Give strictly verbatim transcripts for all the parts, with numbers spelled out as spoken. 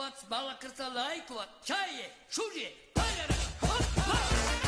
Балакovat, балакырса лайкovat, чайе, шурje, пайрара, хоп, хоп.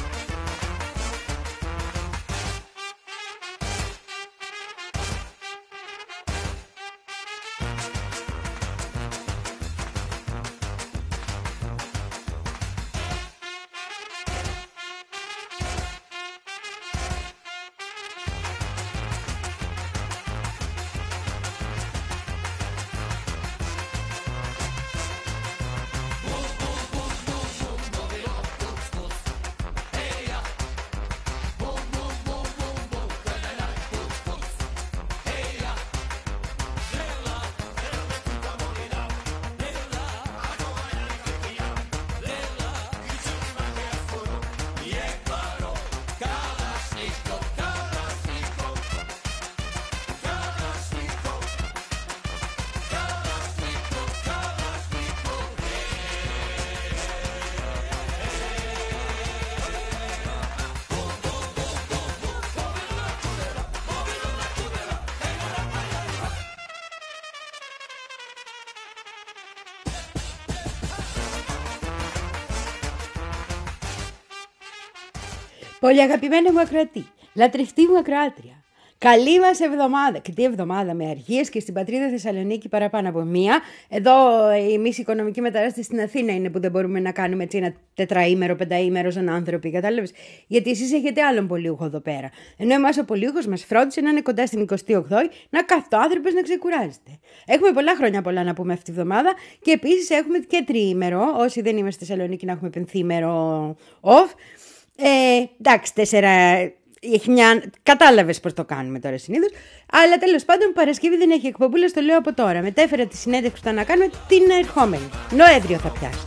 Πολύ αγαπημένη μου ακροατή, λατρευτή μου ακροάτρια. Καλή μας εβδομάδα. Και τι εβδομάδα, με αργίες και στην πατρίδα Θεσσαλονίκη παραπάνω από μία. Εδώ εμείς η οικονομική μεταράσταση στην Αθήνα είναι που δεν μπορούμε να κάνουμε έτσι ένα τετραήμερο, πενταήμερο σαν άνθρωποι. Κατάλαβες? Γιατί εσείς έχετε άλλον πολιούχο εδώ πέρα. Ενώ εμάς ο πολιούχος μας φρόντισε να είναι κοντά στην εικοστή όγδοη, να κάθεται ο άνθρωπος να ξεκουράζεται. Έχουμε πολλά χρόνια πολλά να πούμε αυτή τη βδομάδα και επίσης έχουμε και τριήμερο. Όσοι δεν είμαστε στη Θεσσαλονίκη, να έχουμε πενθήμερο off. Ε, εντάξει, τέσσερα. Έχει μια... Κατάλαβες πώς το κάνουμε τώρα συνήθως. Αλλά τέλος πάντων, Παρασκευή δεν έχει εκπομπούλα, το λέω από τώρα. Μετέφερα τη συνέντευξη που θα να κάνουμε την ερχόμενη. Νοέμβριο θα πιάσει.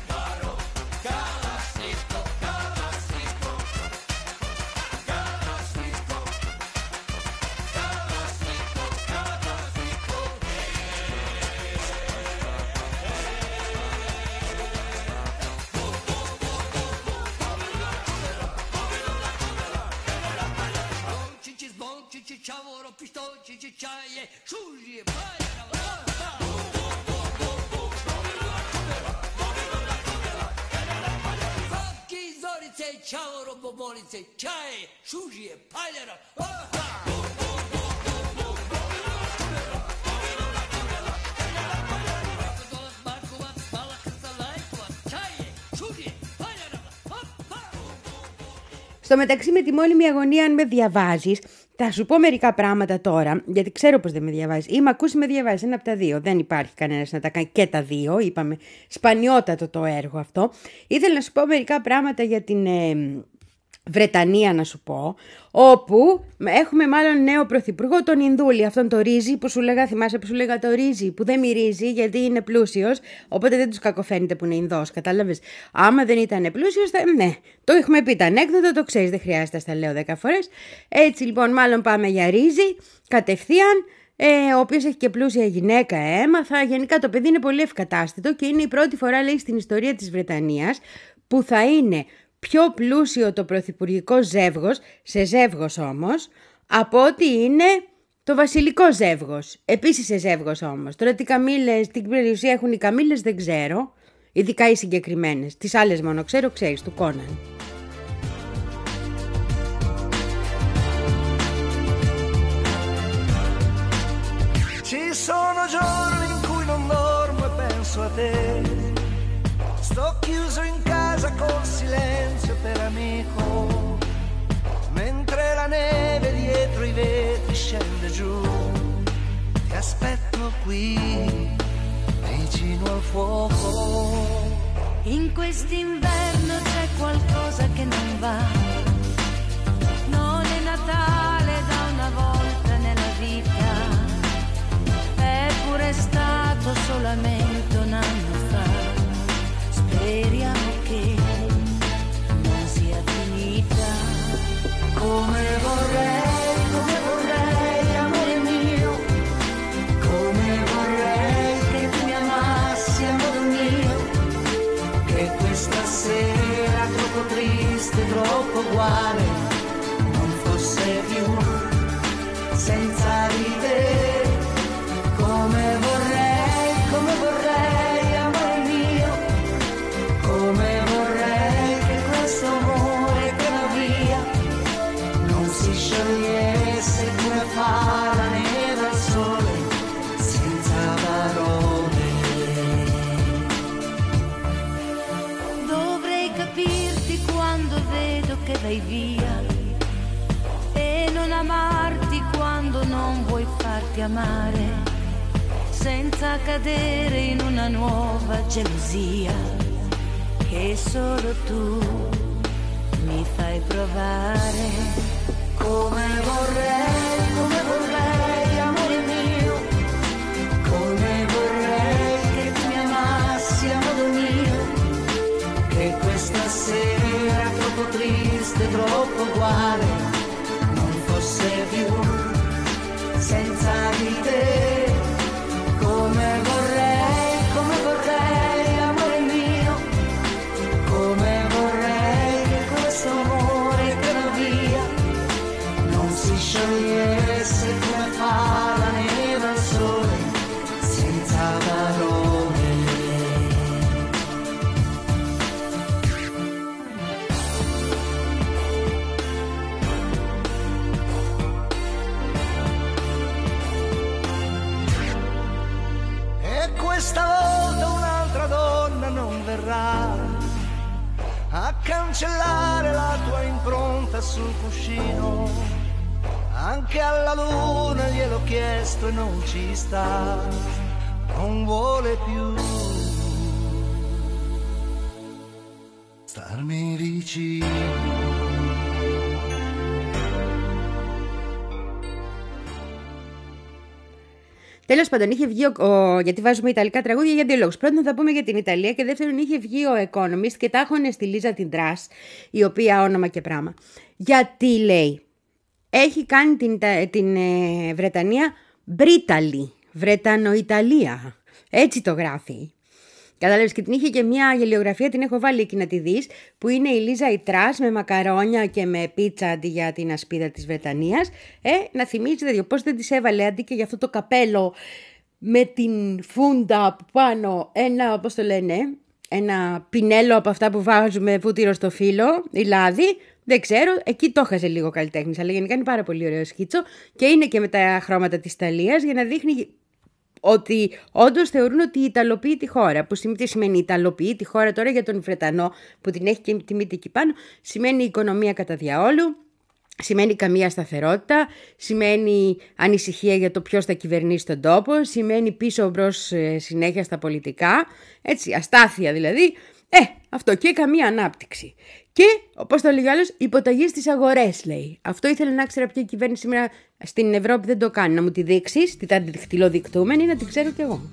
Ciavoro, pistoci, cicciaie, sciuglie, paia, Facchi, zorice, ciavoro, bobolice, ciaie, sciuglie, paia, Στο μεταξύ, με τη μόνιμη αγωνία, αν με διαβάζεις, θα σου πω μερικά πράγματα τώρα, γιατί ξέρω πως δεν με διαβάζεις. Ή με ακούς ή με διαβάζεις, ένα από τα δύο. Δεν υπάρχει κανένας να τα κάνει και τα δύο. Είπαμε, σπανιότατο το έργο αυτό. Ήθελα να σου πω μερικά πράγματα για την ε, Βρετανία, να σου πω, όπου έχουμε μάλλον νέο πρωθυπουργό, τον Ινδούλη, αυτόν το ρύζι που σου λέγα, θυμάσαι που σου λέγα το ρύζι, που δεν μυρίζει γιατί είναι πλούσιος, οπότε δεν τους κακοφαίνεται που είναι Ινδός, κατάλαβες. Άμα δεν ήταν πλούσιος, θα... ναι, το έχουμε πει, τα ανέκδοτα, το ξέρεις, δεν χρειάζεται να στα λέω δέκα φορές. Έτσι λοιπόν, μάλλον πάμε για ρύζι, κατευθείαν. Ε, ο οποίος έχει και πλούσια γυναίκα, έμαθα. Γενικά το παιδί είναι πολύ ευκατάστατο και είναι η πρώτη φορά, λέει, στην ιστορία της Βρετανίας που θα είναι πιο πλούσιο το πρωθυπουργικό ζεύγος, σε ζεύγος όμως, από ότι είναι το βασιλικό ζεύγος. Επίσης σε ζεύγος όμως. Τώρα τι καμήλες, τι περιουσία έχουν οι καμήλες δεν ξέρω, ειδικά οι συγκεκριμένες. Τις άλλες μόνο ξέρω, ξέρεις, του Κόναν. Ci sono giorni in cui non dormo e penso a te. Sto chiuso in casa col silenzio per amico, mentre la neve dietro i vetri scende giù. Ti aspetto qui, vicino al fuoco. In quest'inverno c'è qualcosa che non va. Non è Natale da una volta nella vita, è pure stato solamente un anno fa. Speriamo che non sia finita. Come vorrei, come vorrei, amore mio, come vorrei che tu mi amassi a modo mio, che questa sera troppo triste, troppo uguale non fosse più senza di te. Come vorrei, come vorrei, amore sei via, e non amarti quando non vuoi farti amare, senza cadere in una nuova gelosia che solo tu mi fai provare. Come vorrei, come vorrei, amore mio, come vorrei che tu mi amassi a modo mio, che questa sera troppo triste, troppo uguale non fosse più senza di te. Come vorrei, come vorrei, amore mio, come vorrei che questo amore che va via non si sciogliesse come fa la neve al sole, senza parole. E questa volta un'altra donna non verrà a cancellare la tua impronta sul cuscino. Anche alla luna gliel'ho chiesto e non ci sta, non vuole più starmi vicino. Τέλος πάντων, είχε βγει ο, ο, γιατί βάζουμε ιταλικά τραγούδια για δύο λόγους. Πρώτον, θα πούμε για την Ιταλία, και δεύτερον, είχε βγει ο Economist και τα έχουν στη Λίζα την Τρας, η οποία όνομα και πράγμα. Γιατί λέει, έχει κάνει την, την ε, Βρετανία Μπρίταλη, Βρετανοϊταλία. Έτσι το γράφει. Κατάλαβες, και την είχε και μια γελιογραφία, την έχω βάλει εκεί να τη δεις, που είναι η Λίζα η Τρας με μακαρόνια και με πίτσα αντί για την ασπίδα της Βρετανίας. Ε, να θυμίζει δηλαδή πώς δεν της έβαλε αντί και για αυτό το καπέλο με την φούντα από πάνω, ένα, πώς το λένε, ένα πινέλο από αυτά που βάζουμε βούτυρο στο φύλλο, η λάδι. Δεν ξέρω, εκεί το έχασε λίγο καλλιτέχνης, αλλά γενικά είναι πάρα πολύ ωραίο σκίτσο και είναι και με τα χρώματα της Ιταλίας για να δείχνει ότι όντως θεωρούν ότι ιταλοποιεί τη χώρα. Που τι σημαίνει ιταλοποιεί τη χώρα τώρα για τον Βρετανό που την έχει και τη μύτη εκεί πάνω? Σημαίνει οικονομία κατά διαόλου, σημαίνει καμία σταθερότητα, σημαίνει ανησυχία για το ποιος θα κυβερνήσει τον τόπο, σημαίνει πίσω μπρος συνέχεια στα πολιτικά, έτσι, αστάθεια δηλαδή. Ε, αυτό, και καμία ανάπτυξη. Και, όπως το λέει ο άλλος, υποταγή στις αγορές, λέει. Αυτό ήθελε να ξέρω ποια κυβέρνηση σήμερα στην Ευρώπη δεν το κάνει. Να μου τη δείξεις, τι τα χτυλοδεικτούμενη, να την ξέρω κι εγώ.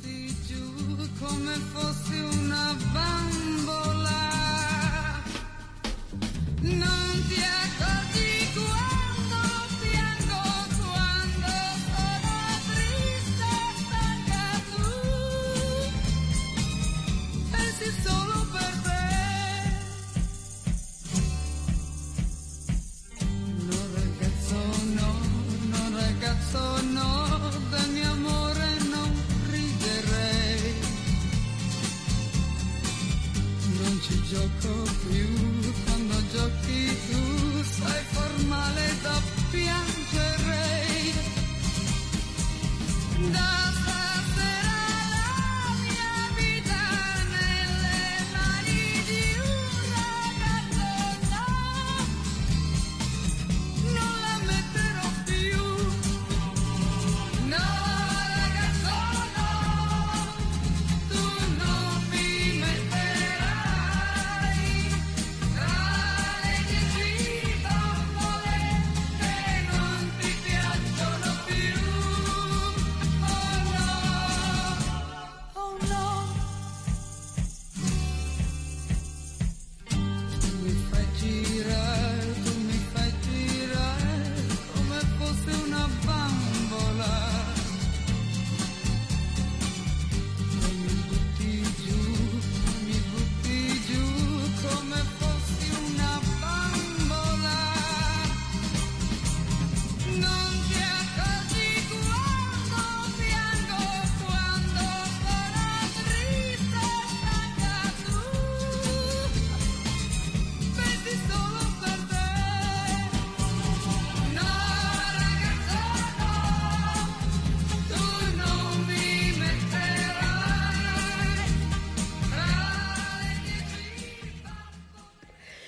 Gioco più quando giochi tu, sai far male da piangerei. Da stasera la mia vita nelle mani di un ragazzo, no, non la metterò più, no ragazzo no, tu non mi metterai. Tra le dieci bambole che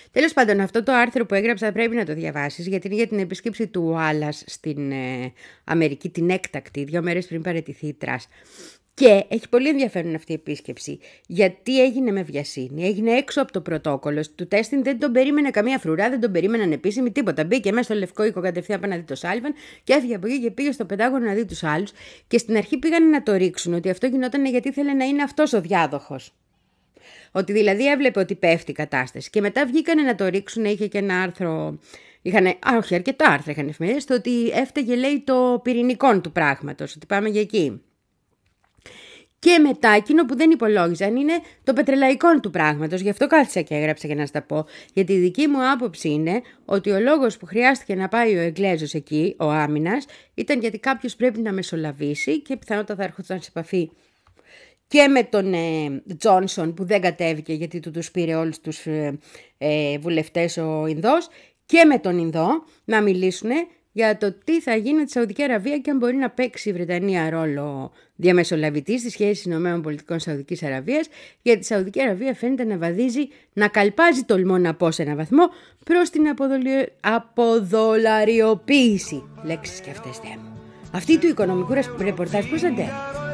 Τέλος πάντων, αυτό το άρθρο που έγραψα πρέπει να το διαβάσεις, γιατί είναι για την επίσκεψη του Wallace στην ε, Αμερική, την έκτακτη, δύο μέρες πριν παραιτηθεί η Τρας. Και έχει πολύ ενδιαφέρον αυτή η επίσκεψη, γιατί έγινε με βιασύνη, έγινε έξω από το πρωτόκολλο. Του τέστην δεν τον περίμενε καμία φρουρά, δεν τον περίμεναν επίσημη τίποτα. Μπήκε μέσα στο Λευκό Οίκο κατευθείαν να δει το Σάλιβαν και έφυγε από εκεί και πήγε στο Πεντάγωνο να δει τους άλλους. Και στην αρχή πήγαν να το ρίξουν, ότι αυτό γινόταν γιατί ήθελε να είναι αυτός ο διάδοχος. Ότι δηλαδή έβλεπε ότι πέφτει η κατάσταση. Και μετά βγήκανε να το ρίξουν, είχε και ένα άρθρο. Είχανε, α, όχι, αρκετά άρθρα είχαν εφημερίδες, το ότι έφταιγε, λέει, το πυρηνικό του πράγματος, ότι πάμε για εκεί. Και μετά εκείνο που δεν υπολόγιζαν είναι το πετρελαϊκό του πράγματος. Γι' αυτό κάθισα και έγραψα για να σας τα πω. Γιατί η δική μου άποψη είναι ότι ο λόγος που χρειάστηκε να πάει ο Εγγλέζος εκεί, ο άμυνας, ήταν γιατί κάποιος πρέπει να μεσολαβήσει και πιθανότατα θα έρχονταν σε επαφή και με τον ε, Τζόνσον που δεν κατέβηκε γιατί του τους πήρε όλους τους ε, ε, βουλευτές ο Ινδός, και με τον Ινδό να μιλήσουν για το τι θα γίνει με τη Σαουδική Αραβία και αν μπορεί να παίξει η Βρετανία ρόλο διαμεσολαβητή στις σχέσεις ΗΠΑ Σαουδικής Αραβίας, γιατί η Σαουδική Αραβία φαίνεται να βαδίζει, να καλπάζει, τολμώ να πω σε έναν βαθμό, προς την αποδολιο... αποδολαριοποίηση. Λέξεις και αυτές, Θεέ μου. Αυτή του οικονομικού ρεπορτάζ πώς αντέχει.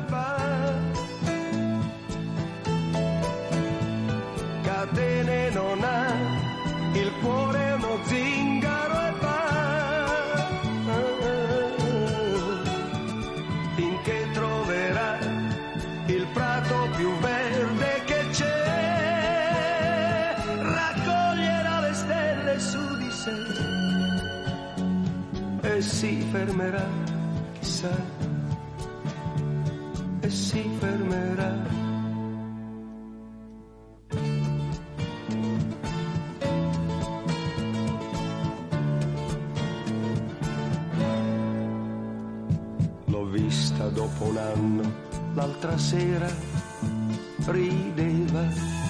Il cuore è uno zingaro e va finché troverà il prato più verde che c'è, raccoglierà le stelle su di sé e si fermerà, chissà, e si fermerà. Vista dopo un anno, l'altra sera rideva,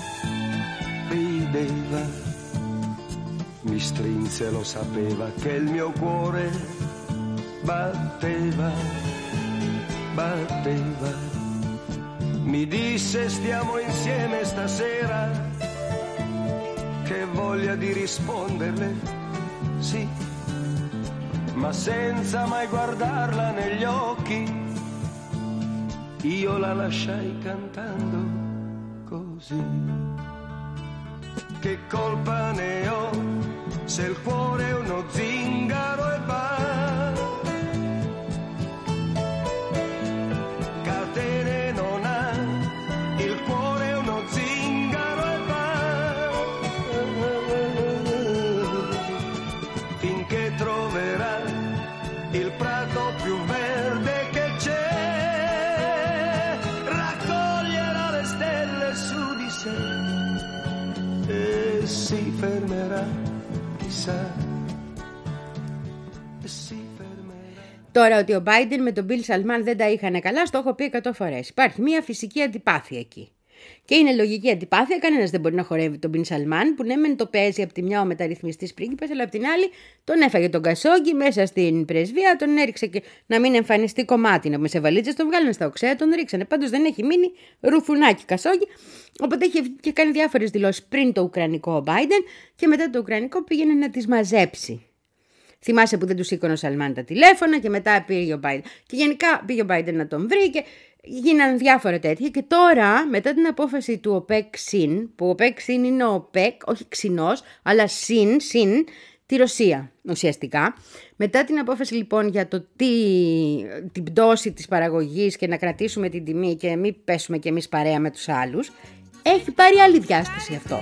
rideva, mi strinse, lo sapeva che il mio cuore batteva, batteva, mi disse stiamo insieme stasera, che voglia di risponderle, sì, ma senza mai guardarla negli occhi, io la lasciai cantando così. Che colpa ne ho se il cuore è uno zingaro e va, catene non ha, il cuore è uno zingaro e va, finché troverà il prato più verde che c'è, raccoglierà le stelle su di sé e si fermerà, chissà, e si fermerà. Τώρα ότι ο Biden με τον Bill Salman δεν τα είχαν καλά, στο έχω πει εκατό φορές. Υπάρχει μια φυσική αντιπάθεια εκεί. Και είναι λογική αντιπάθεια, κανένας δεν μπορεί να χορεύει τον Μπιν Σαλμάν, που ναι, μεν το παίζει από τη μια ο μεταρρυθμιστής πρίγκιπας, αλλά από την άλλη τον έφαγε τον Κασόγκι μέσα στην πρεσβεία, τον έριξε και να μην εμφανιστεί κομμάτι. Να με σε βαλίτσες, τον βγάλανε στα οξέα, τον ρίξανε. Πάντως δεν έχει μείνει ρουφουνάκι Κασόγκι, οπότε είχε και κάνει διάφορες δηλώσεις πριν το Ουκρανικό ο Biden και μετά το Ουκρανικό πήγαινε να τις μαζέψει. Θυμάσαι που δεν του σήκωνε ο Σαλμάν τα τηλέφωνα και μετά πήγε ο Biden. Και γενικά πήγε ο Biden να τον βρει και γίνανε διάφορα τέτοια. Και τώρα, μετά την απόφαση του ΟΠΕΚ-ΣΥΝ, που ο ΟΠΕΚ-ΣΥΝ είναι ο ΟΠΕΚ, όχι ξινός, αλλά ΣΥΝ, ΣΥΝ, τη Ρωσία ουσιαστικά. Μετά την απόφαση λοιπόν για το τι, την πτώση της παραγωγής και να κρατήσουμε την τιμή και να μην πέσουμε κι εμείς παρέα με τους άλλους, έχει πάρει άλλη διάσταση αυτό.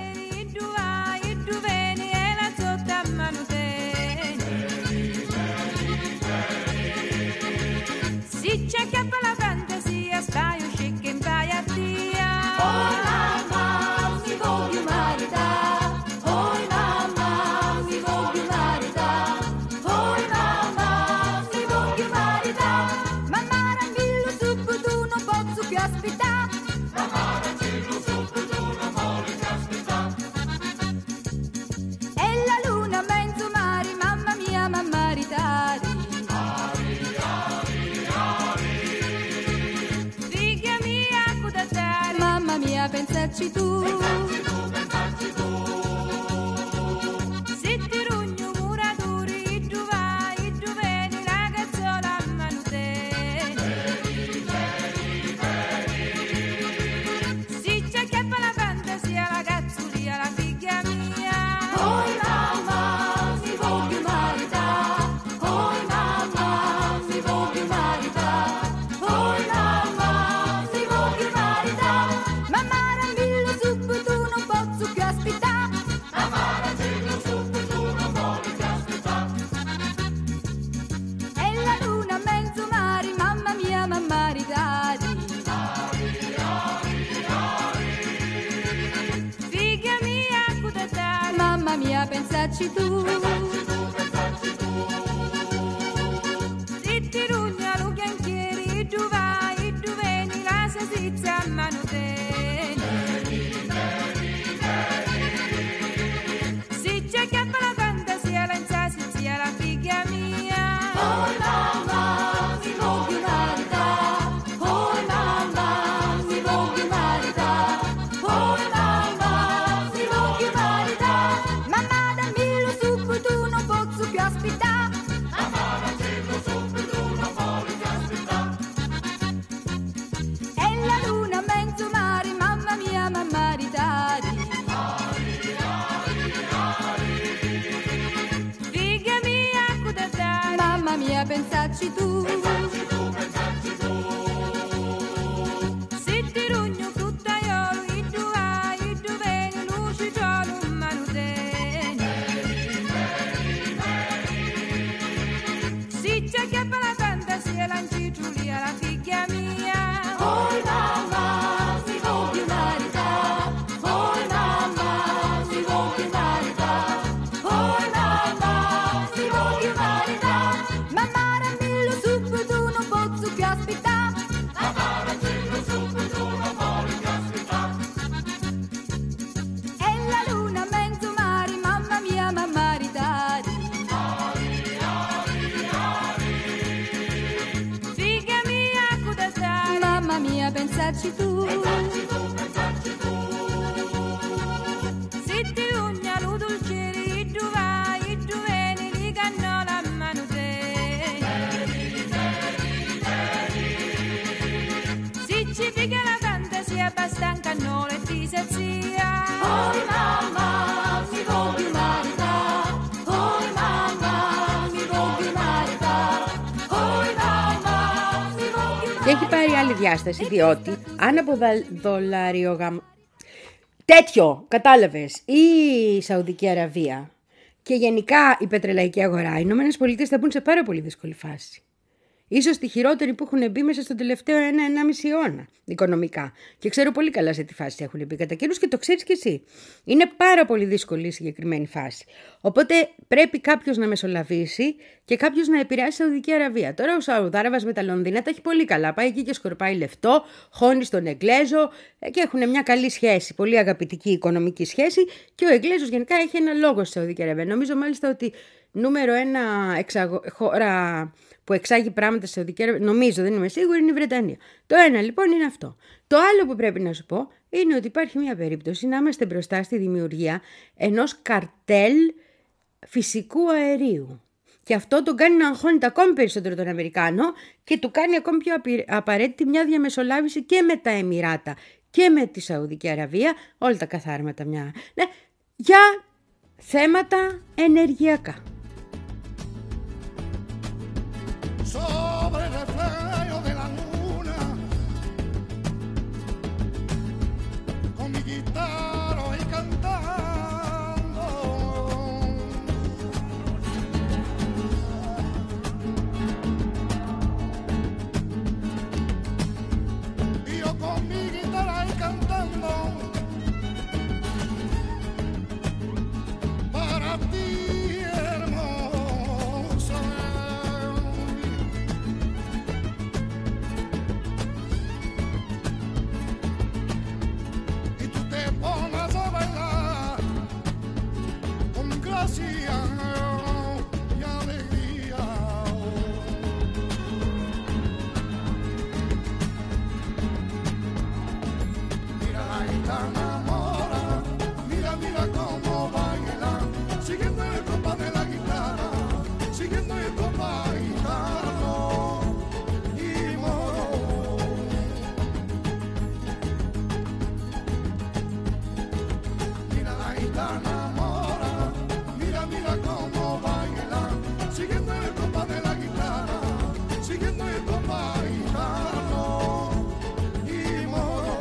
Pensaci tu, pensaci tu, pensaci tu. mia, pensaci tu. Se ti rugna lo chianchieri, tu vai, tu veni, la salsiccia a mano teni. Si c'è che fa la fantasia, lancia si sia la figlia mia. Oh mamma, mi voglio marità. Oh mamma, mi voglio marità. Oh mamma, mi voglio marità. Mamma dammi lo succo, tu non posso più aspettare. Mamma dammi lo succo, tu non voglio più aspettare. E la luna mezzo mare, mamma mia, mamma ritari. Figlia mia, cosa dare? Mamma mia, pensaci tu. Pensaci tu, pensaci tu. Se ti rugno fruttaiolo, i tu vai, i tu veni, luci giolo, manuteni. Si c'è che fa la fantasia, lanci Giulia, la figlia mia. Oh mamma, mi voglio marità. Oh mamma, mi voglio marità. Oh mamma, mi voglio marità. Mamma dammi lo succo, tu non posso più aspettare. Mamma dammi lo succo, tu non voglio più aspettare. E la luna mezzo mare, mamma mia, mamma ritari. Figlia mia, cosa sai? Mamma mia, pensaci tu. Pensaci tu, pensaci tu. Se ti rugna lo dolcieri, tu vai, tu veni, li cannò la mano te. Se ci figa la fantasia, basta un cannolo e ti sazia. Oh mamma, mi voglio marità. Oh mamma, mi voglio marità. Oh mamma, mi voglio Και έχει πάρει άλλη διάσταση, διότι αν από δολαριογαμ... τέτοιο, κατάλαβες, η Σαουδική Αραβία και γενικά η πετρελαϊκή αγορά, οι Ηνωμένες Πολιτείες θα μπουν σε πάρα πολύ δύσκολη φάση. Ίσως τη χειρότερη που έχουν μπει μέσα στον τελευταίο ένα ενάμιση αιώνα οικονομικά. Και ξέρω πολύ καλά σε τι φάση έχουν μπει κατά καιρούς και το ξέρεις κι εσύ. Είναι πάρα πολύ δύσκολη η συγκεκριμένη φάση. Οπότε πρέπει κάποιος να μεσολαβήσει και κάποιος να επηρεάσει τη Σαουδική Αραβία. Τώρα ο Σαουδάραβας με τα Λονδίνα τα έχει πολύ καλά. Πάει εκεί και σκορπάει λεφτό, χώνει στον Εγγλέζο και έχουν μια καλή σχέση, πολύ αγαπητική οικονομική σχέση. Και ο Εγγλέζος γενικά έχει ένα λόγο στη Σαουδική Αραβία. Νομίζω μάλιστα ότι νούμερο ένα εξαγω... χώρα που εξάγει πράγματα στη Σαουδική Αραβία, νομίζω, δεν είμαι σίγουρη, είναι η Βρετανία. Το ένα λοιπόν είναι αυτό. Το άλλο που πρέπει να σου πω είναι ότι υπάρχει μια περίπτωση να είμαστε μπροστά στη δημιουργία ενός καρτέλ φυσικού αερίου. Και αυτό τον κάνει να αγχώνεται ακόμη περισσότερο τον Αμερικάνο και του κάνει ακόμη πιο απαραίτητη μια διαμεσολάβηση και με τα Εμιράτα και με τη Σαουδική Αραβία, όλα τα καθάρματα μια, ναι, για θέματα ενεργειακά. Sobre el reflejo de la luna, con mi guitarra y cantando. Y yo con mi guitarra y cantando, para ti hermosa. Y alegría. Mira la gitana mora, mira, mira cómo baila, siguiendo el compás de la guitarra, siguiendo el compás gitano y moro. Mira la gitana mora, mira cómo baila, siguiendo el compás de la guitarra, siguiendo el compás gitano y moro.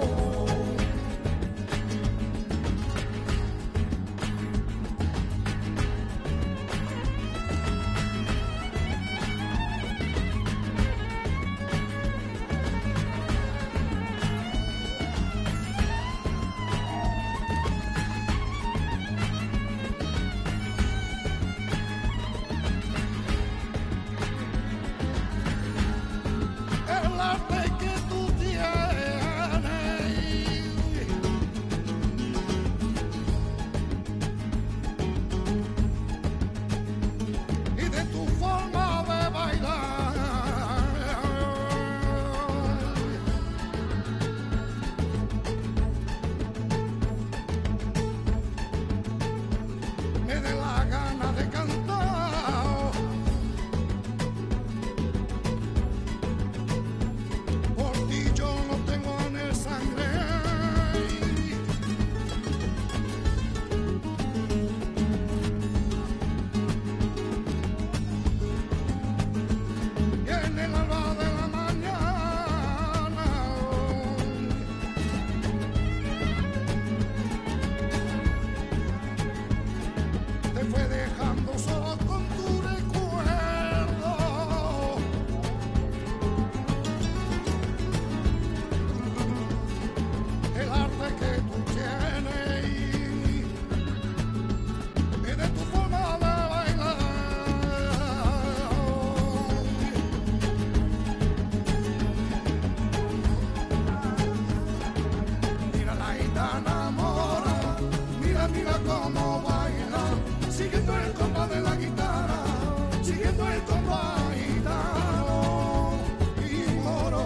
cómo baila, siguiendo el compás de la guitarra, siguiendo el compás gitano y moro.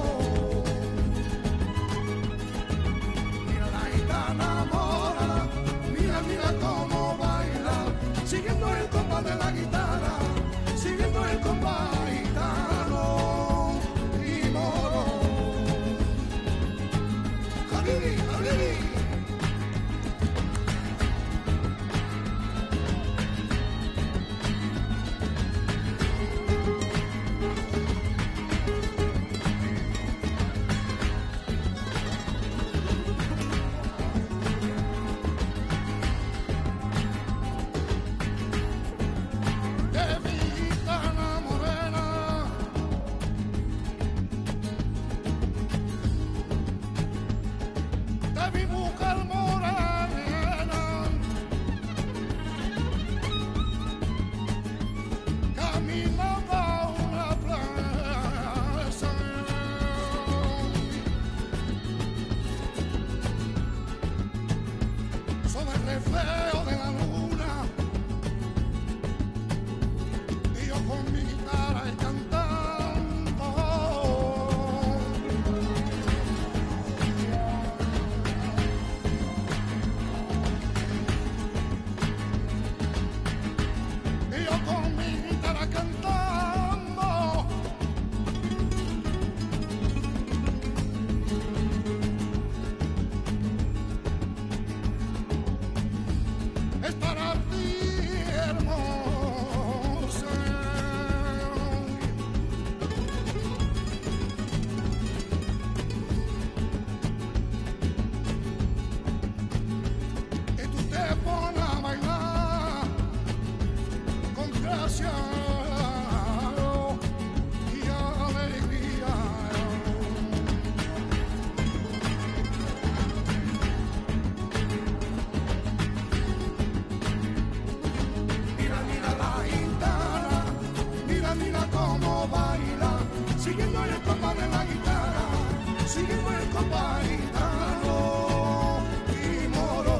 Mira la gitana mora, mira, mira cómo baila, siguiendo el compás de la guitarra, siguiendo el compás gitano y moro. Habibi, habibi. De mi gitana morena, de mi mujer morena, caminaba una plaza, sobre el reflejo de la luna. Y yo con mi guitarra y cantando. Y yo con mi guitarra cantando. Es para ti, hermosa. Y tú te pones a bailar con gracia y alegría. Mira, mira la gitana, mira, mira cómo baila, siguiendo el compás de la guitarra, siguiendo el compás gitano y moro.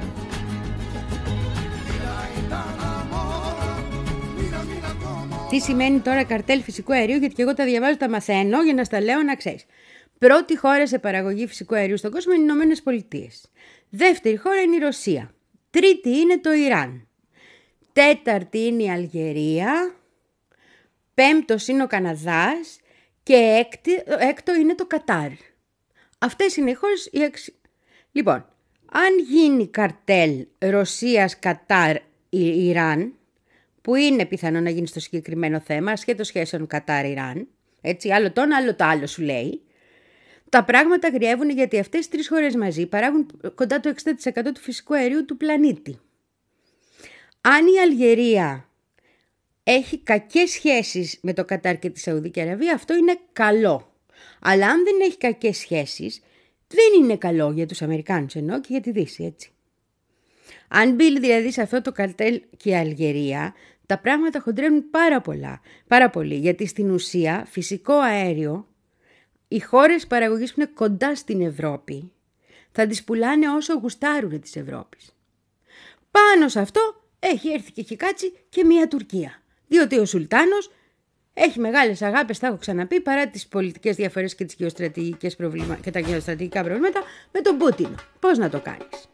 Mira la gitana mora, mira, mira cómo. Τι σημαίνει τώρα καρτέλ φυσικού αερίου, γιατί και εγώ τα διαβάζω, τα μαθαίνω για να στα λέω να ξέρεις. Πρώτη χώρα σε παραγωγή φυσικού αερίου στον κόσμο είναι οι Ηνωμένες Πολιτείες. Δεύτερη χώρα είναι η Ρωσία. Τρίτη είναι το Ιράν. Τέταρτη είναι η Αλγερία. Πέμπτος είναι ο Καναδάς. Και έκτη, έκτο είναι το Κατάρ. Αυτές είναι οι χώρες. Οι εξ... Λοιπόν, αν γίνει καρτέλ Ρωσίας, Κατάρ, Ι- Ιράν, που είναι πιθανό να γίνει στο συγκεκριμένο θέμα, ασχέτως σχέσεων Κατάρ-Ιράν, έτσι, άλλο το ένα, άλλο το άλλο σου λέει, τα πράγματα γριεύουν γιατί αυτές οι τρεις χώρες μαζί παράγουν κοντά το εξήντα τοις εκατό του φυσικού αερίου του πλανήτη. Αν η Αλγερία έχει κακές σχέσεις με το Κατάρ και τη Σαουδική Αραβία, αυτό είναι καλό. Αλλά αν δεν έχει κακές σχέσεις, δεν είναι καλό για τους Αμερικάνους εννοώ και για τη Δύση, έτσι. Αν μπει δηλαδή σε αυτό το καρτέλ και η Αλγερία, τα πράγματα χοντρένουν πάρα πολλά, πάρα πολύ, γιατί στην ουσία φυσικό αέριο, οι χώρες παραγωγής που είναι κοντά στην Ευρώπη, θα τις πουλάνε όσο γουστάρουν της Ευρώπης. Πάνω σε αυτό έχει έρθει και έχει κάτσει και μια Τουρκία, διότι ο Σουλτάνος έχει μεγάλες αγάπες, τα έχω ξαναπεί, παρά τις πολιτικές διαφορές και, τις γεωστρατηγικές προβλήμα... και τα γεωστρατηγικά προβλήματα με τον Πούτιν. Πώς να το κάνεις?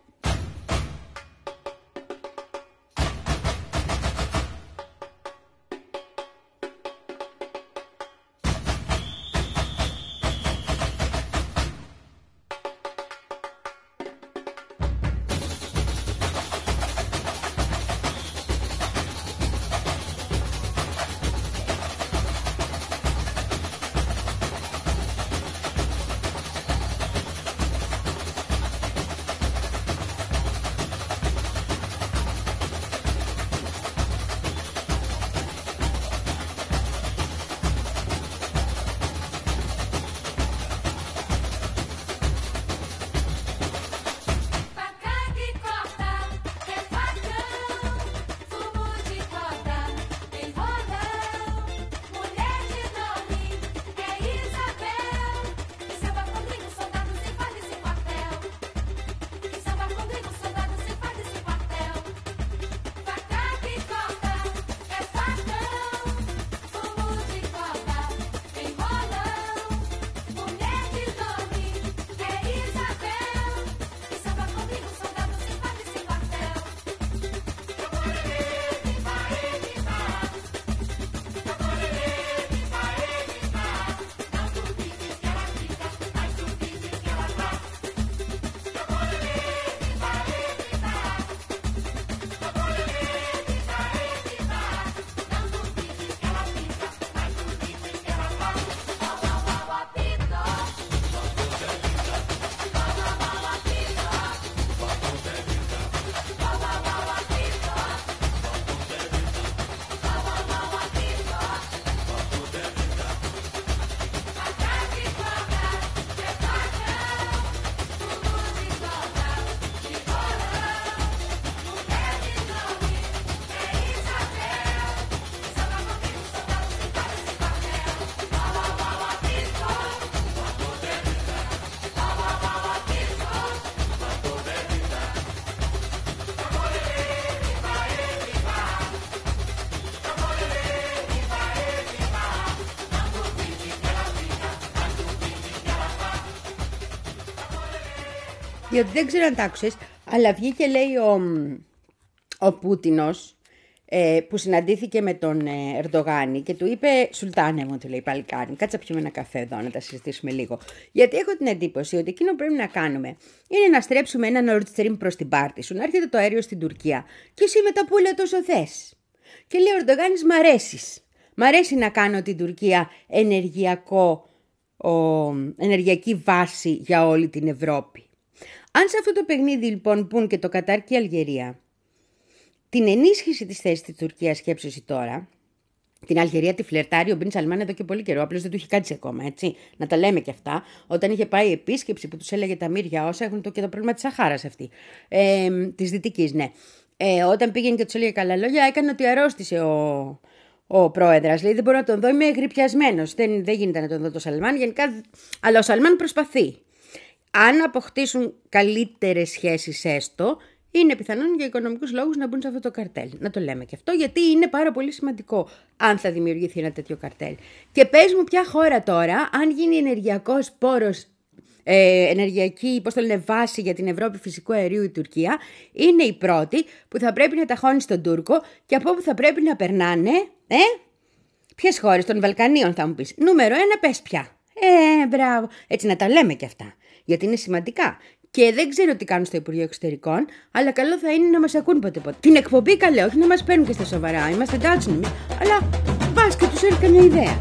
Διότι δεν ξέρω αν τ' άκουσες, αλλά βγήκε λέει ο, ο Πούτινος ε, που συναντήθηκε με τον ε, Ερντογάνη και του είπε «Σουλτάνε μου», του λέει «Παλικάρι, κάτσε να πιούμε ένα καφέ εδώ να τα συζητήσουμε λίγο». Γιατί έχω την εντύπωση ότι εκείνο που πρέπει να κάνουμε είναι να στρέψουμε ένα Nord Stream προς την πάρτη σου, να έρχεται το αέριο στην Τουρκία και εσύ με τα πουλα τόσο θες. Και λέει ο Ερντογάνης «Μ' αρέσεις». Μ' αρέσει να κάνω την Τουρκία ενεργειακό, ο, ενεργειακή βάση για όλη την Ευρώπη. Αν σε αυτό το παιχνίδι λοιπόν πουν και το Κατάρ και η Αλγερία την ενίσχυση της θέσης της Τουρκίας, σκέψου εσύ τώρα, την Αλγερία τη φλερτάρει ο Μπιν Σαλμάν εδώ και πολύ καιρό, απλώς δεν του είχε κάτσει ακόμα, έτσι. Να τα λέμε και αυτά. Όταν είχε πάει επίσκεψη που τους έλεγε τα μύρια όσα έχουν το, και το πρόβλημα της Σαχάρας αυτή, ε, της Δυτικής, ναι. Ε, όταν πήγαινε και τους έλεγε καλά λόγια, έκανε ότι αρρώστησε ο... Ο πρόεδρας λέει: δεν μπορώ να τον δω, είμαι γρυπιασμένος. Δεν, δεν γίνεται να τον δω το Σαλμάν. Γενικά, αλλά ο Σαλμάν προσπαθεί. Αν αποκτήσουν καλύτερες σχέσεις, έστω, είναι πιθανόν για οικονομικούς λόγους να μπουν σε αυτό το καρτέλ. Να το λέμε και αυτό, γιατί είναι πάρα πολύ σημαντικό αν θα δημιουργηθεί ένα τέτοιο καρτέλ. Και πες μου, ποια χώρα τώρα, αν γίνει ενεργειακός πόρος, ε, ενεργειακή, πώς το λένε, βάση για την Ευρώπη φυσικού αερίου, η Τουρκία, είναι η πρώτη που θα πρέπει να ταχώνει στον Τούρκο και από όπου θα πρέπει να περνάνε. Ε, ποιες χώρες των Βαλκανίων θα μου πεις. Νούμερο ένα, πες πια. Ε, μπράβο. Έτσι να τα λέμε και αυτά. Γιατί είναι σημαντικά. Και δεν ξέρω τι κάνουν στο Υπουργείο Εξωτερικών, αλλά καλό θα είναι να μας ακούν ποτέ ποτέ. Την εκπομπή καλέ, όχι να μας παίρνουν και στα σοβαρά. Είμαστε εντάξει εμείς, αλλά μπας και τους έρθει καμιά ιδέα.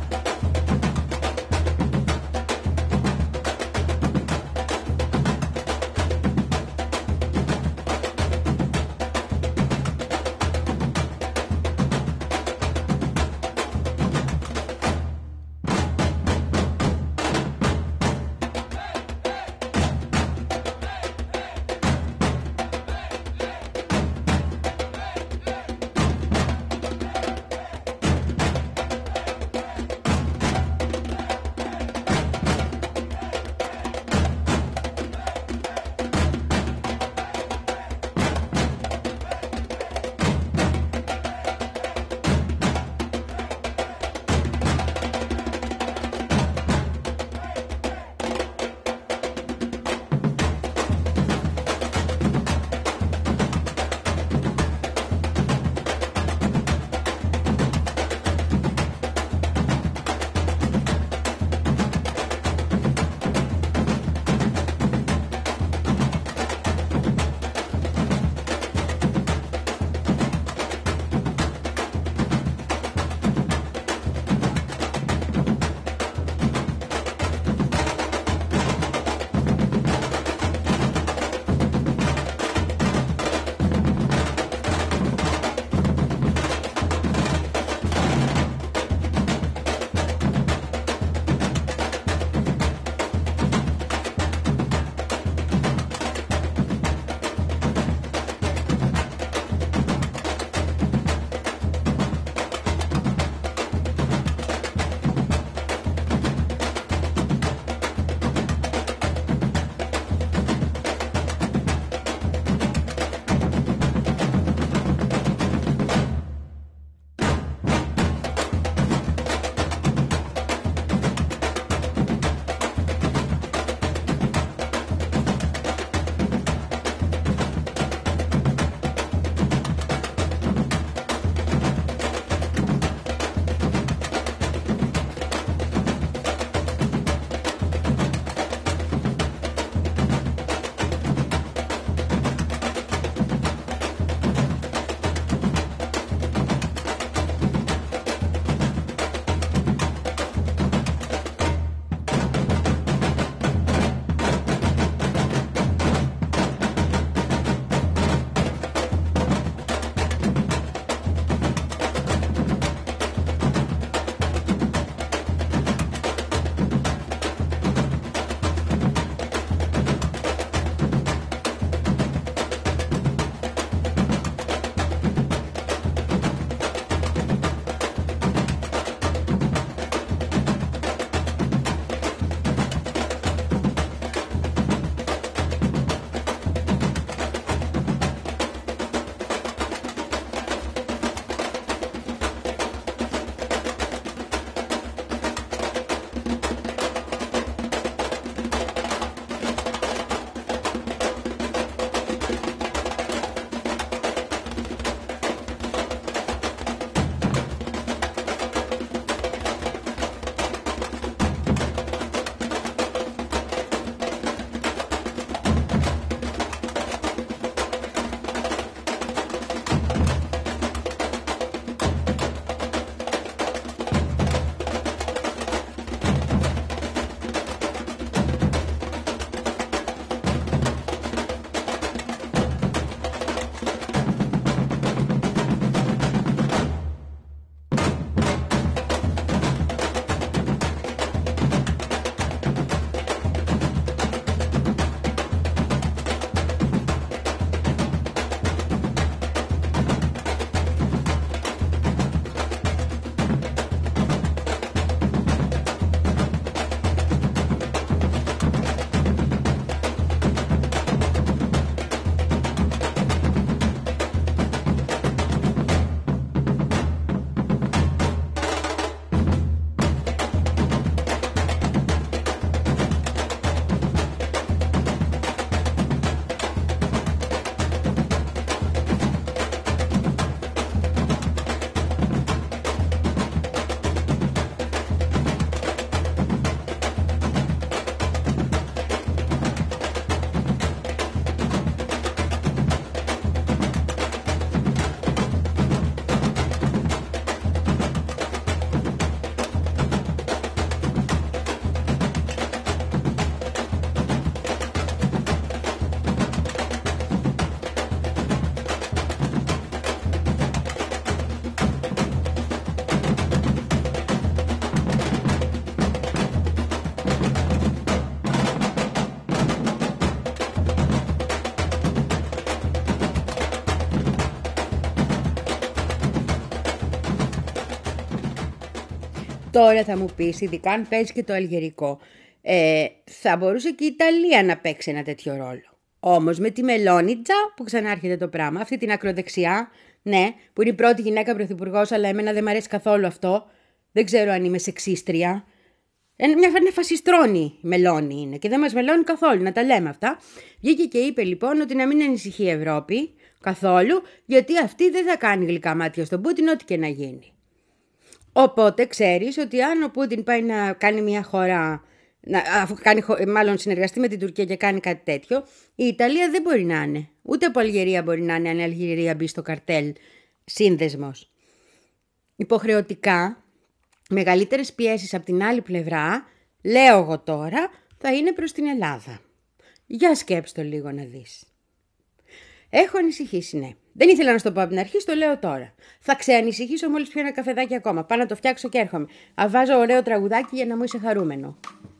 Τώρα θα μου πεις, ειδικά αν παίζει και το αλγερικό, ε, θα μπορούσε και η Ιταλία να παίξει ένα τέτοιο ρόλο. Όμως με τη Μελόνιτζα που ξανάρχεται το πράγμα, αυτή την ακροδεξιά, ναι, που είναι η πρώτη γυναίκα πρωθυπουργός, αλλά εμένα δεν μου αρέσει καθόλου αυτό. Δεν ξέρω αν είμαι σεξίστρια. Είναι μια ένα φασιστρώνη η Μελώνη είναι και δεν μας μελώνει καθόλου, να τα λέμε αυτά. Βγήκε και είπε λοιπόν ότι να μην ανησυχεί η Ευρώπη καθόλου, γιατί αυτή δεν θα κάνει γλυκά μάτια στον Πούτιν ό,τι και να γίνει. Οπότε ξέρεις ότι αν ο Πούτιν πάει να κάνει μια χώρα, να, αφού κάνει, μάλλον συνεργαστεί με την Τουρκία και κάνει κάτι τέτοιο, η Ιταλία δεν μπορεί να είναι. Ούτε από Αλγερία μπορεί να είναι, αν η Αλγερία μπει στο καρτέλ σύνδεσμος. Υποχρεωτικά, μεγαλύτερες πιέσεις από την άλλη πλευρά, λέω εγώ τώρα, θα είναι προς την Ελλάδα. Για σκέψου το λίγο να δεις. Έχω ανησυχήσει, ναι. Δεν ήθελα να στο πω από την αρχή, στο λέω τώρα. Θα ξεανησυχήσω μόλις πιω ένα καφεδάκι ακόμα. Πάω να το φτιάξω και έρχομαι. Αβάζω ωραίο τραγουδάκι για να μου είσαι χαρούμενο.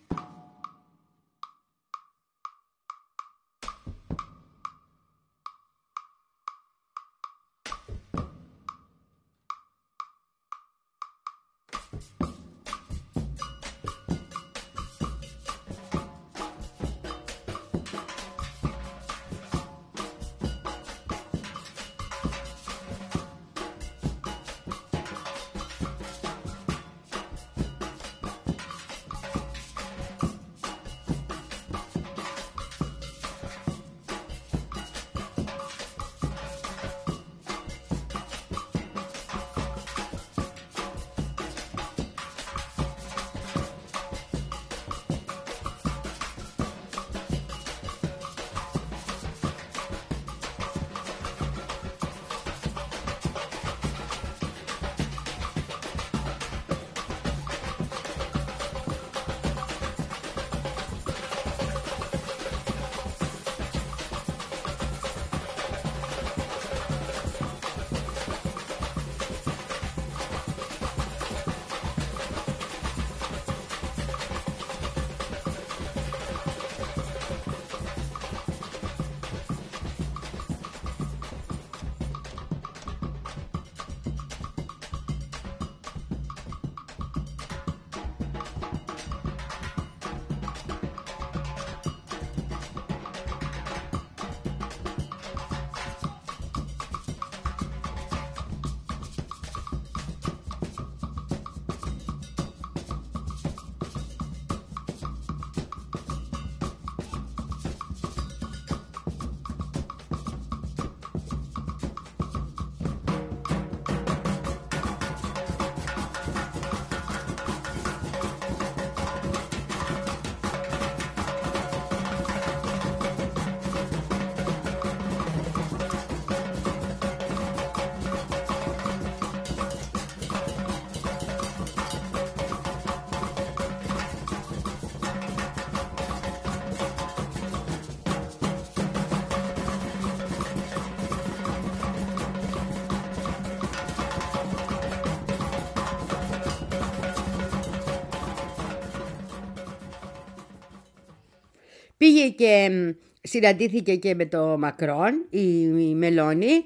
Πήγε και συναντήθηκε και με το Μακρόν, η, η Μελώνη,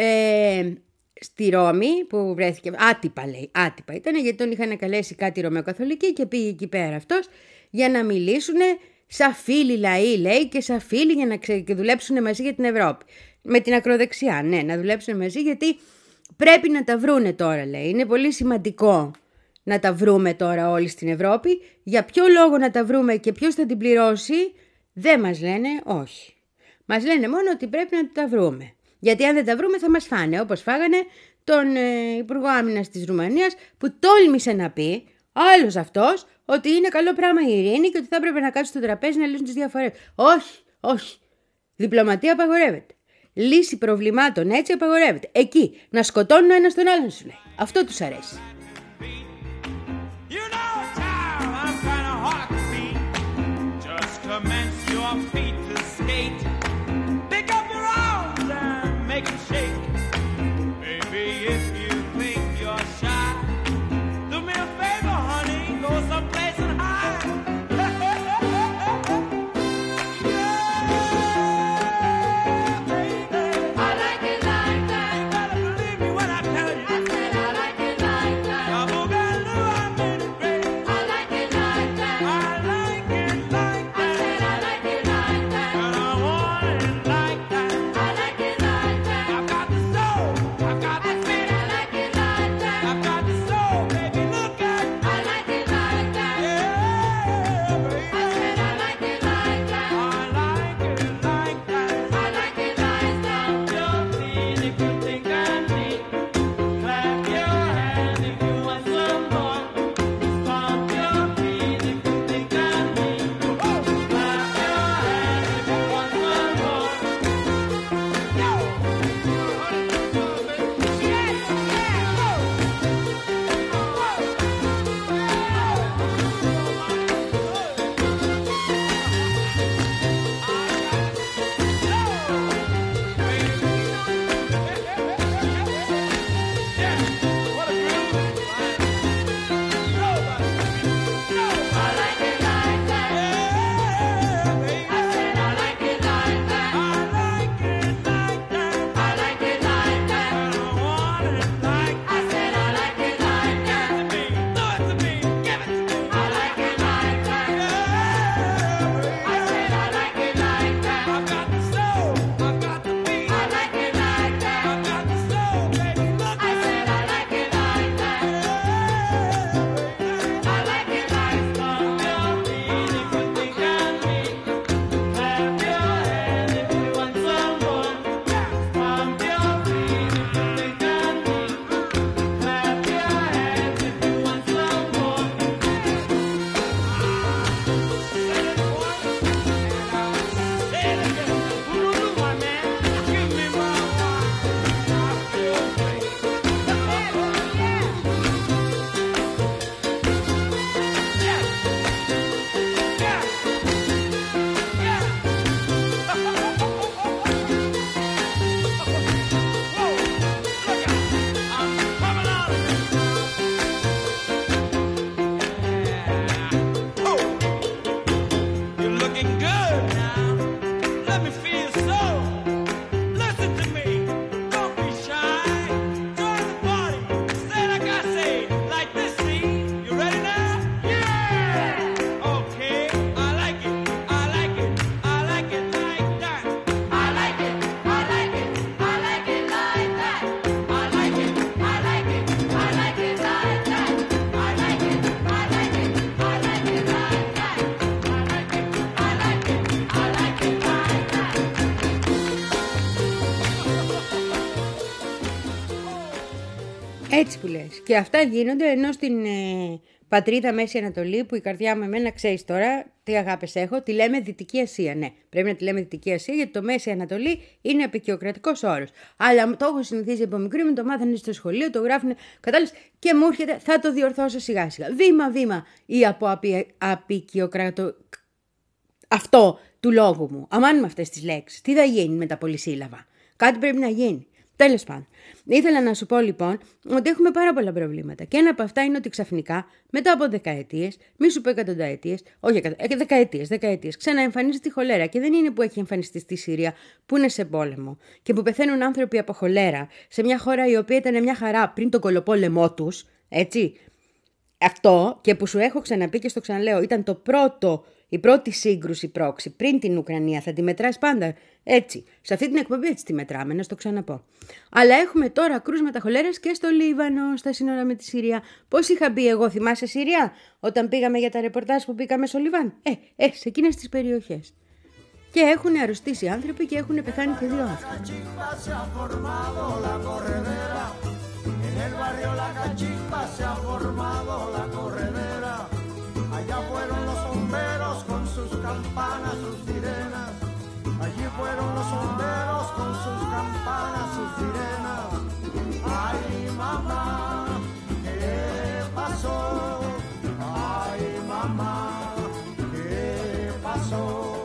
ε, στη Ρώμη που βρέθηκε, άτυπα λέει, άτυπα ήταν γιατί τον είχαν καλέσει κάτι Ρωμαιοκαθολικοί και πήγε εκεί πέρα αυτός για να μιλήσουν σαν φίλοι λαοί λέει και σαν φίλοι για να ξε... και δουλέψουν μαζί για την Ευρώπη. Με την ακροδεξιά, ναι, να δουλέψουν μαζί γιατί πρέπει να τα βρούνε τώρα λέει, είναι πολύ σημαντικό να τα βρούμε τώρα όλοι στην Ευρώπη. Για ποιο λόγο να τα βρούμε και ποιος θα την πληρώσει δεν μας λένε όχι. Μας λένε μόνο ότι πρέπει να τα βρούμε. Γιατί αν δεν τα βρούμε θα μας φάνε όπως φάγανε τον ε, Υπουργό Άμυνας της Ρουμανίας που τόλμησε να πει άλλος αυτός ότι είναι καλό πράγμα η ειρήνη και ότι θα έπρεπε να κάτσουν στο τραπέζι να λύσουν τις διαφορές. Όχι, όχι. Διπλωματία απαγορεύεται. Λύση προβλημάτων έτσι απαγορεύεται. Εκεί να σκοτώνουν ένα τον άλλον σου λέει. Αυτό τους αρέσει. You know, child, I'm kind of hard to beat. Just commence your feet to skate. Pick up your arms and make them shake. Baby, if you think you're shy, do me a favor, honey, go someplace and hide. Yeah, baby. I like it like that. You better believe me when I tell you. I said I like it like that. Boogaloo, I mean it. Έτσι που λες. Και αυτά γίνονται ενώ στην ε, πατρίδα Μέση Ανατολή, που η καρδιά μου εμένα ξέρεις τώρα τι αγάπες έχω, τη λέμε Δυτική Ασία. Ναι, πρέπει να τη λέμε Δυτική Ασία γιατί το Μέση Ανατολή είναι απεικιοκρατικός όρος. Αλλά το έχω συνηθίσει από μικρή μου, το μάθανε στο σχολείο, το γράφουν, κατάλαβες, και μου έρχεται, θα το διορθώσω σιγά σιγά. Βήμα-βήμα ή από απει, απεικιοκρατο... αυτό του λόγου μου. Αμάν με αυτές τις λέξεις. Τι θα γίνει με τα πολυσύλλαβα. Κάτι πρέπει να γίνει. Τέλος πάντων. Ήθελα να σου πω λοιπόν ότι έχουμε πάρα πολλά προβλήματα. Και ένα από αυτά είναι ότι ξαφνικά, μετά από δεκαετίες, μη σου πω εκατονταετίες, όχι εκατο, δεκαετίες, δεκαετίες, ξαναεμφανίζεται η χολέρα. Και δεν είναι που έχει εμφανιστεί στη Συρία, που είναι σε πόλεμο. Και που πεθαίνουν άνθρωποι από χολέρα σε μια χώρα η οποία ήταν μια χαρά πριν τον κολοπόλεμό τους. Έτσι. Αυτό, και που σου έχω ξαναπεί και στο ξαναλέω, ήταν το πρώτο. Η πρώτη σύγκρουση πρόξη πριν την Ουκρανία, θα τη μετράς πάντα έτσι. Σε αυτή την εκπομπή έτσι τη μετράμε, να στο ξαναπώ. Αλλά έχουμε τώρα κρούσματα χολέρας και στο Λίβανο, στα σύνορα με τη Συρία. Πώς είχα μπει εγώ, θυμάσαι Συρία, όταν πήγαμε για τα ρεπορτάζ που πήγαμε στο Λιβάν. Ε, ε, σε εκείνες τις περιοχές. Και έχουν αρρωστήσει άνθρωποι και έχουν πεθάνει και δύο άνθρωποι. Allá fueron los bomberos con sus campanas, sus sirenas. Allí fueron los bomberos con sus campanas, sus sirenas. Ay, mamá, ¿qué pasó? Ay, mamá, ¿qué pasó?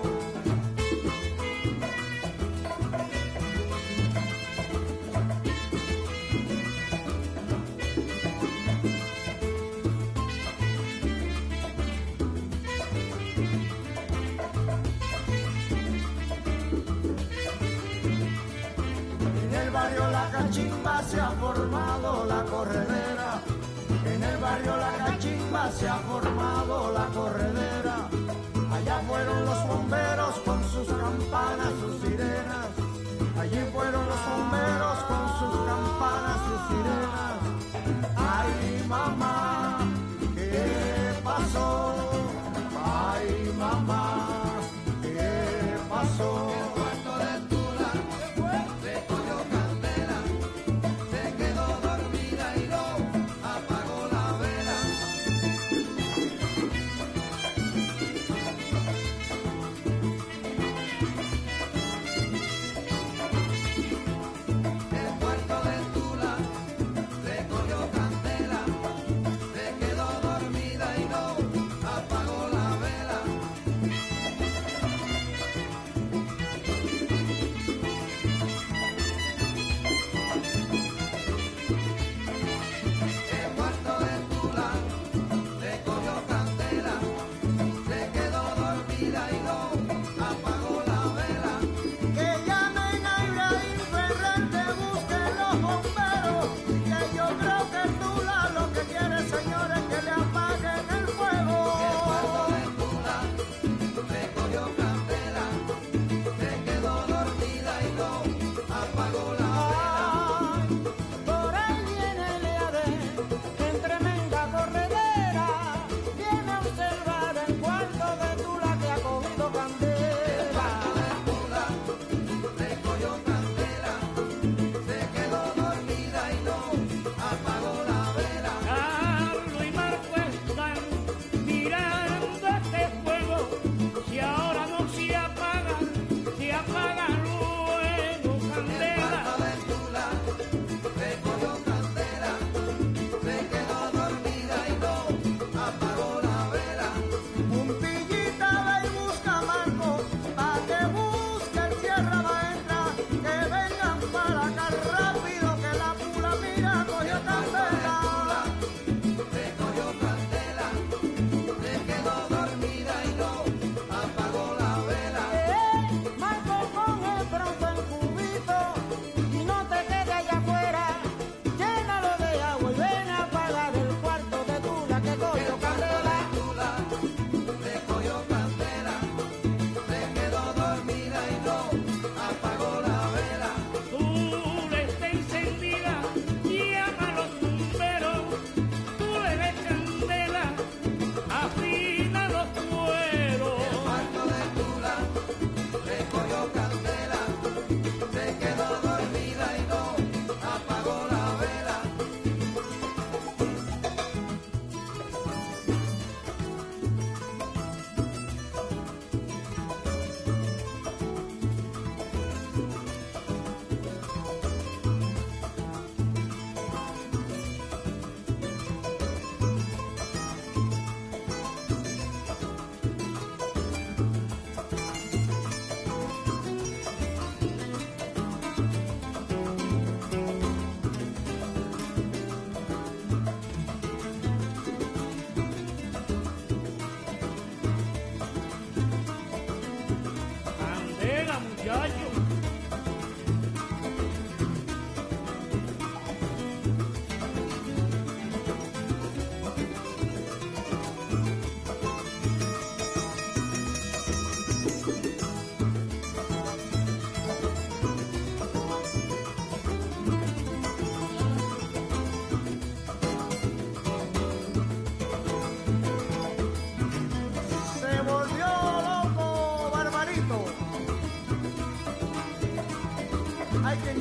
En el barrio La Cachimba se ha formado la corredera. En el barrio La Cachimba se ha formado la corredera. Allá fueron los bomberos con sus campanas, sus sirenas. Allí fueron los bomberos con sus campanas, sus sirenas. Ay, mamá, ¿qué pasó? Ay, mamá, ¿qué pasó?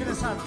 Tigre Santo.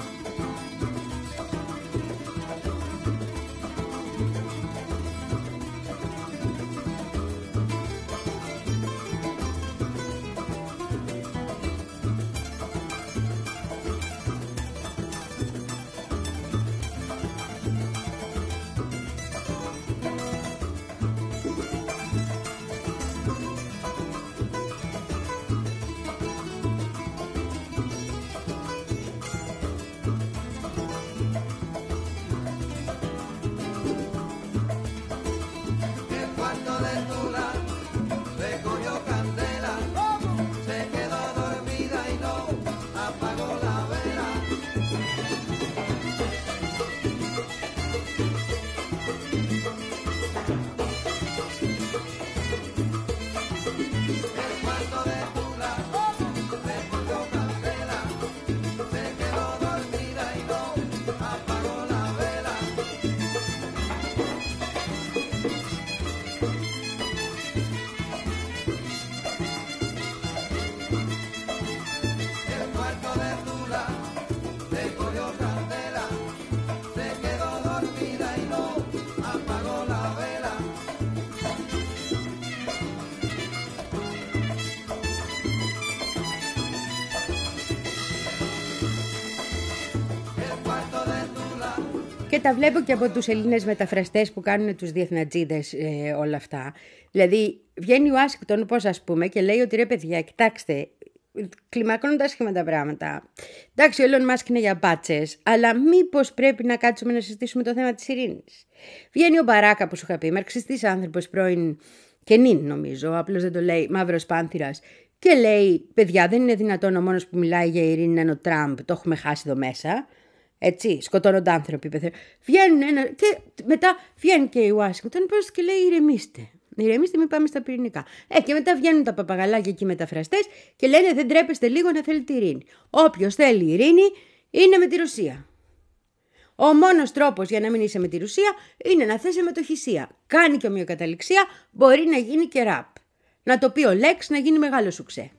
Και τα βλέπω και από τους Έλληνες μεταφραστές που κάνουν τους διεθνατζίδες ε, όλα αυτά. Δηλαδή, βγαίνει ο Ουάσιγκτον, πώς ας πούμε, και λέει ότι ρε παιδιά, κοιτάξτε, κλιμακώνοντας σχήμα τα πράγματα. Εντάξει, ο Elon Musk είναι για μπάτσες, αλλά μήπως πρέπει να κάτσουμε να συζητήσουμε το θέμα της ειρήνης. Βγαίνει ο Μπαράκα που σου είχα πει, μαρξιστής άνθρωπος πρώην και νυν νομίζω, απλώς δεν το λέει, μαύρος πάνθυρας, και λέει, παιδιά, δεν είναι δυνατόν ο μόνος που μιλάει για ειρήνη να είναι ο Τραμπ, το έχουμε χάσει εδώ μέσα. Έτσι, σκοτώνονται άνθρωποι, πεθαίνουν. Βγαίνουν ένα. Και μετά βγαίνει και η Ουάσιγκτον και λέει: ηρεμήστε. Ηρεμήστε, μην πάμε στα πυρηνικά. Ε, και μετά βγαίνουν τα παπαγαλάκια εκεί οι μεταφραστές και λένε: δεν τρέπεστε λίγο να θέλετε ειρήνη. Όποιος θέλει ειρήνη είναι με τη Ρωσία. Ο μόνος τρόπος για να μην είσαι με τη Ρωσία είναι να θες αιμετοχυσία. Κάνει και ομοιοκαταληξία, μπορεί να γίνει και ραπ. Να το πει ο Λέξ, να γίνει μεγάλο σουξέ.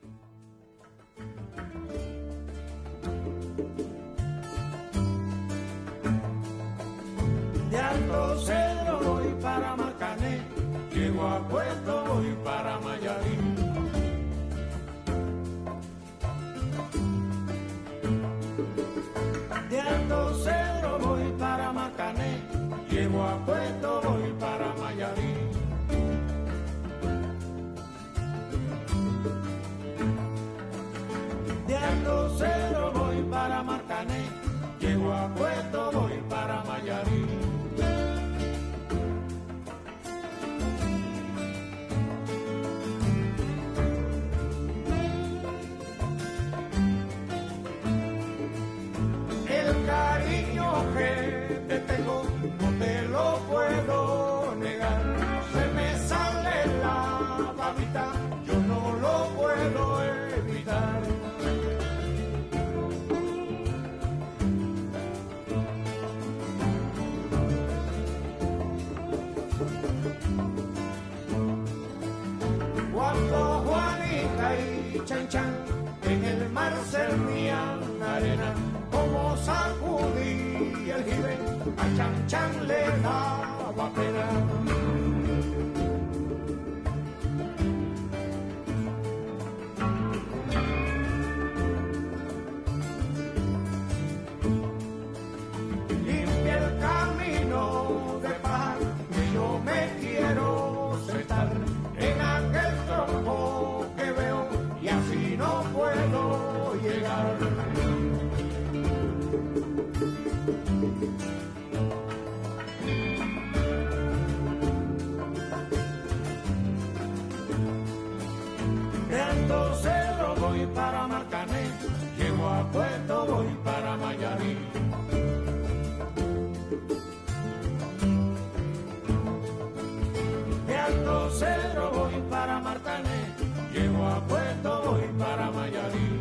De Alto Cedro voy para Marcané, llego a Puerto, voy para Mayarín. De Alto Cedro voy para Marcané, llego a Puerto, voy para Mayarín. De Alto Cedro voy para Marcané, llego a Puerto, voy para Mayarín. El cariño que te tengo no te lo puedo negar. Se me sale la babita, yo no lo puedo evitar. Cuando Juanita y Chan Chan en el mar servían arena, como sacudí el jibe, a Chan Chan le daba pena. Limpia el camino de paz, que yo me quiero sentar en aquel tronco que veo y así no puedo llegar. De Alto Cedro voy para Marcané, llego a Puerto, voy para Mayarín. De Alto Cedro voy para Marcané, llego a Puerto, voy para Mayarín.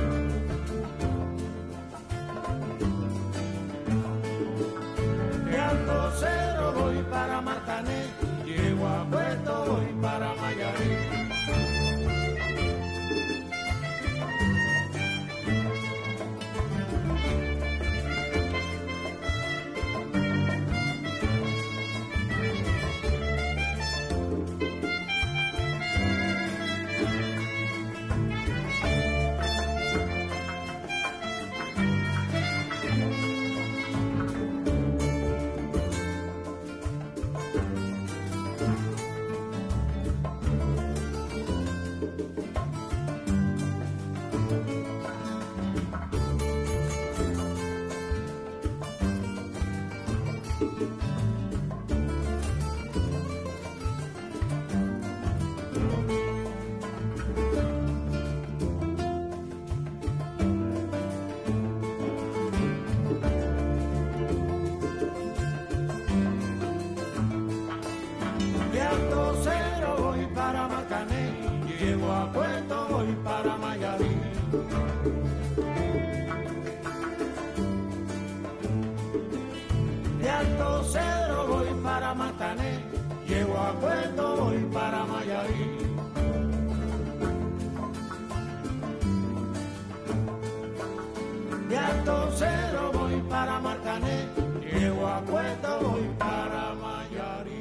De Alto Cedro voy para Marcané, llego a Puerto, voy para Mayarín. Ya entonces no voy para Marcané, llego a Cuesta, voy para Mayarí.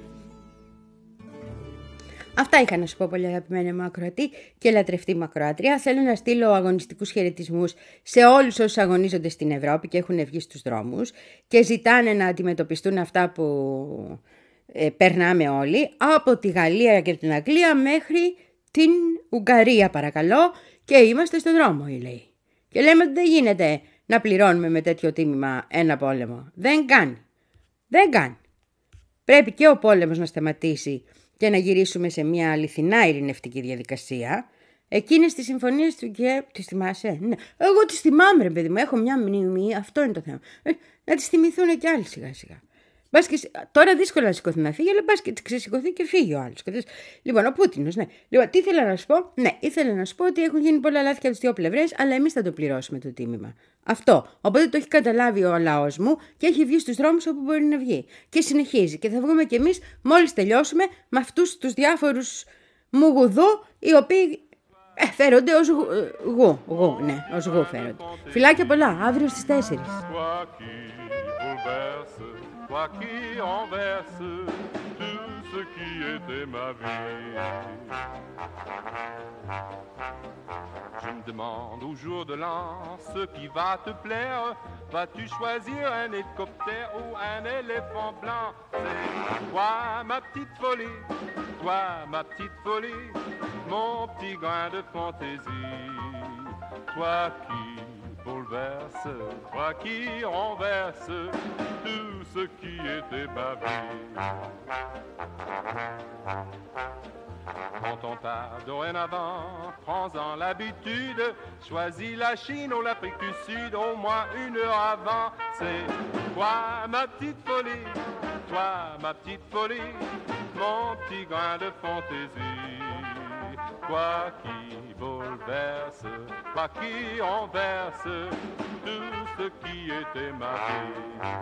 Αυτά είχα να σου πω, πολύ αγαπημένη μου ακροατή και λατρευτή μου ακροάτρια. Θέλω να στείλω αγωνιστικούς χαιρετισμούς σε όλους όσους αγωνίζονται στην Ευρώπη και έχουν βγει στους δρόμους και ζητάνε να αντιμετωπιστούν αυτά που ε, περνάμε όλοι, από τη Γαλλία και την Αγγλία μέχρι την Ουγγαρία, παρακαλώ, και είμαστε στο δρόμο, λέει. Και λέμε ότι δεν γίνεται να πληρώνουμε με τέτοιο τίμημα ένα πόλεμο. Δεν κάνει. Δεν κάνει. Πρέπει και ο πόλεμος να σταματήσει και να γυρίσουμε σε μια αληθινά ειρηνευτική διαδικασία. Εκείνες τις συμφωνίες του και τις θυμάσαι? Ναι. Εγώ τις θυμάμαι, ρε παιδί μου, έχω μια μνήμη, αυτό είναι το θέμα. Ε, να τις θυμηθούν κι άλλοι σιγά σιγά. Μπας και, τώρα δύσκολα να σηκωθεί να φύγει, αλλά μπας και ξεσηκωθεί και φύγει ο άλλος. Λοιπόν, ο Πούτινος, ναι. Λοιπόν, τι ήθελα να σου πω? Ναι, ήθελα να σου πω ότι έχουν γίνει πολλά λάθη και από τις δύο πλευρές, αλλά εμείς θα το πληρώσουμε το τίμημα. Αυτό. Οπότε το έχει καταλάβει ο λαός μου και έχει βγει στους δρόμους όπου μπορεί να βγει. Και συνεχίζει. Και θα βγούμε κι εμείς μόλις τελειώσουμε με αυτούς τους διάφορους μουγουδού, οι οποίοι ε, φέρονται ως γου, γου, γου, ναι, ως γου φέρονται. Φιλάκια πολλά, αύριο στις τέσσερις. Toi qui renverse tout ce qui était ma vie. Je me demande au jour de l'an ce qui va te plaire. Vas-tu choisir un hélicoptère ou un éléphant blanc? C'est toi ma petite folie, toi ma petite folie, mon petit grain de fantaisie. Toi qui bouleverse, toi qui renverse tout ce qui était ma vie. Quand on t'a dorénavant, prends-en l'habitude, choisis la Chine ou l'Afrique du Sud au moins une heure avant. C'est toi ma petite folie, toi ma petite folie, mon petit grain de fantaisie. Toi qui bouleverse, toi qui renverse tout ce qui était ma vie.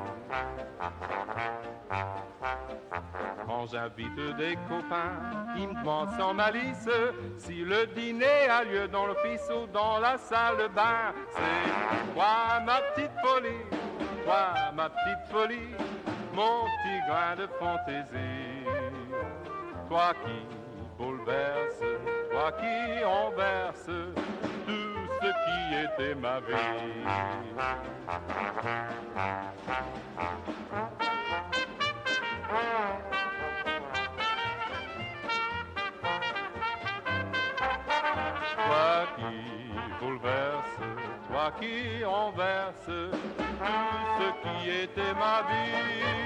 Quand j'invite des copains, ils me demandent sans malice si le dîner a lieu dans l'office ou dans la salle de bain. C'est toi ma petite folie, toi ma petite folie, mon petit grain de fantaisie. Toi qui bouleverse, toi qui renverse tout ce qui était ma vie. Toi qui bouleverse, toi qui renverse tout ce qui était ma vie.